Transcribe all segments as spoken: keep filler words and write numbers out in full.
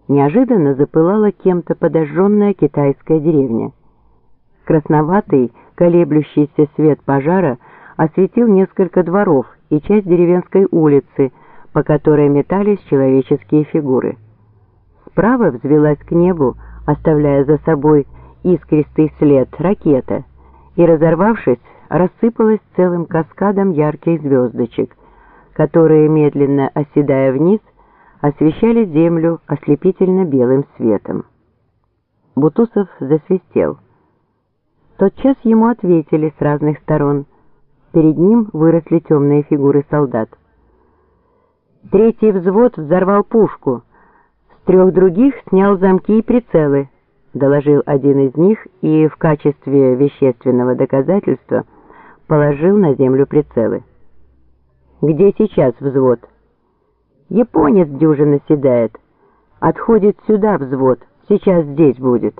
неожиданно запылала кем-то подожженная китайская деревня. Красноватый, колеблющийся свет пожара осветил несколько дворов и часть деревенской улицы, по которой метались человеческие фигуры. Справа взвилась к небу, оставляя за собой искристый след, ракета, и, разорвавшись, рассыпалась целым каскадом ярких звездочек, которые, медленно оседая вниз, освещали землю ослепительно белым светом. Бутусов засвистел. Тотчас ему ответили с разных сторон. Перед ним выросли темные фигуры солдат. Третий взвод взорвал пушку. С трех других снял замки и прицелы, доложил один из них и в качестве вещественного доказательства положил на землю прицелы. «Где сейчас взвод?» «Японец дюжина седает. Отходит сюда взвод, сейчас здесь будет».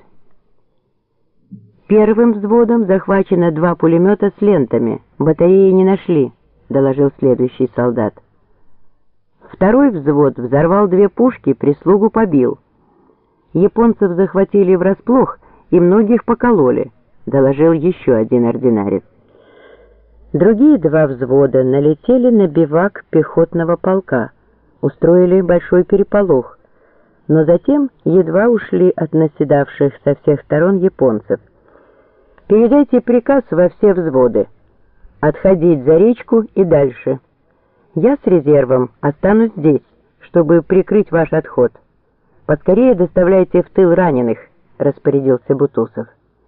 «Первым взводом захвачено два пулемета с лентами, батареи не нашли», доложил следующий солдат. «Второй взвод взорвал две пушки, прислугу побил. Японцев захватили врасплох и многих покололи», доложил еще один ординарец. Другие два взвода налетели на бивак пехотного полка, устроили большой переполох, но затем едва ушли от наседавших со всех сторон японцев. «Передайте приказ во все взводы. Отходить за речку и дальше. Я с резервом останусь здесь, чтобы прикрыть ваш отход. Поскорее доставляйте в тыл раненых», — распорядился Бутусов.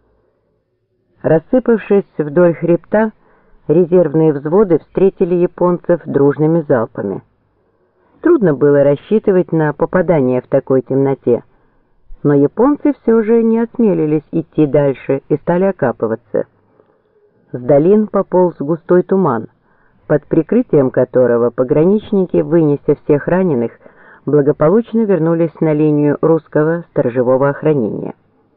Рассыпавшись вдоль хребта, резервные взводы встретили японцев дружными залпами. Трудно было рассчитывать на попадание в такой темноте, но японцы все же не осмелились идти дальше и стали окапываться. С долин пополз густой туман, под прикрытием которого пограничники, вынеся всех раненых, благополучно вернулись на линию русского сторожевого охранения.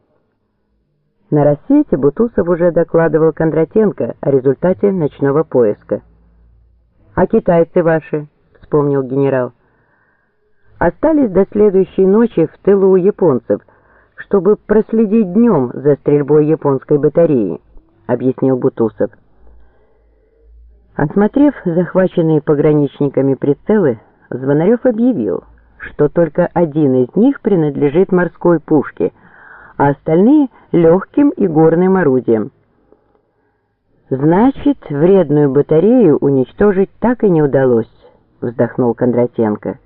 На рассвете Бутусов уже докладывал Кондратенко о результате ночного поиска. «А китайцы ваши?» — вспомнил генерал. «Остались до следующей ночи в тылу у японцев, чтобы проследить днем за стрельбой японской батареи», — объяснил Бутусов. Осмотрев захваченные пограничниками прицелы, Звонарев объявил, что только один из них принадлежит морской пушке, а остальные — легким и горным орудиям. «Значит, вредную батарею уничтожить так и не удалось», — вздохнул Кондратенко.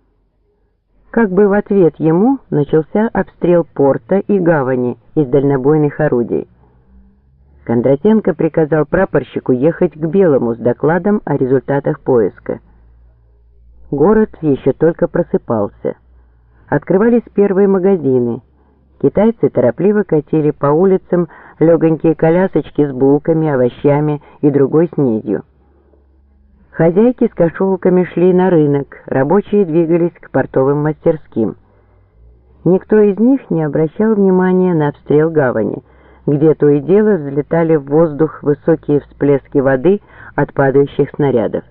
Как бы в ответ ему начался обстрел порта и гавани из дальнобойных орудий. Кондратенко приказал прапорщику ехать к Белому с докладом о результатах поиска. Город еще только просыпался. Открывались первые магазины. Китайцы торопливо катили по улицам легонькие колясочки с булками, овощами и другой снедью. Хозяйки с кошелками шли на рынок, рабочие двигались к портовым мастерским. Никто из них не обращал внимания на обстрел гавани, где то и дело взлетали в воздух высокие всплески воды от падающих снарядов.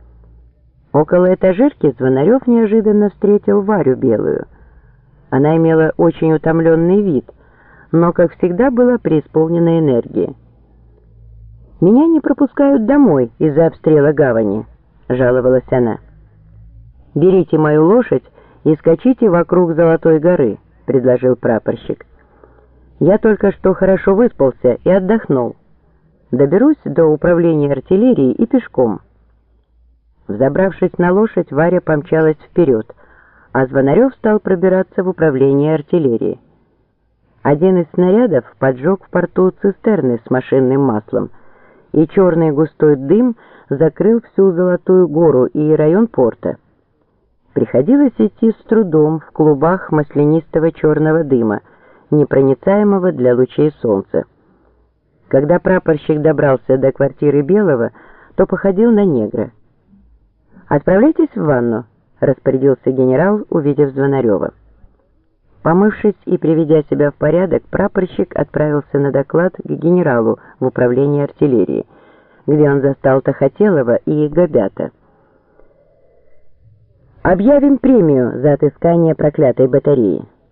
Около этажерки Звонарев неожиданно встретил Варю Белую. Она имела очень утомленный вид, но, как всегда, была преисполнена энергии. «Меня не пропускают домой из-за обстрела гавани», — жаловалась она. «Берите мою лошадь и скачите вокруг Золотой горы», — предложил прапорщик. «Я только что хорошо выспался и отдохнул. Доберусь до управления артиллерии и пешком». Взобравшись на лошадь, Варя помчалась вперед, а Звонарев стал пробираться в управление артиллерии. Один из снарядов поджег в порту цистерны с машинным маслом, и черный густой дым закрыл всю Золотую гору и район порта. Приходилось идти с трудом в клубах маслянистого черного дыма, непроницаемого для лучей солнца. Когда прапорщик добрался до квартиры Белого, то походил на негра. «Отправляйтесь в ванну», — распорядился генерал, увидев Звонарева. Помывшись и приведя себя в порядок, прапорщик отправился на доклад к генералу в управление артиллерии, где он застал Тахотелова и Габята. Объявим премию за отыскание проклятой батареи.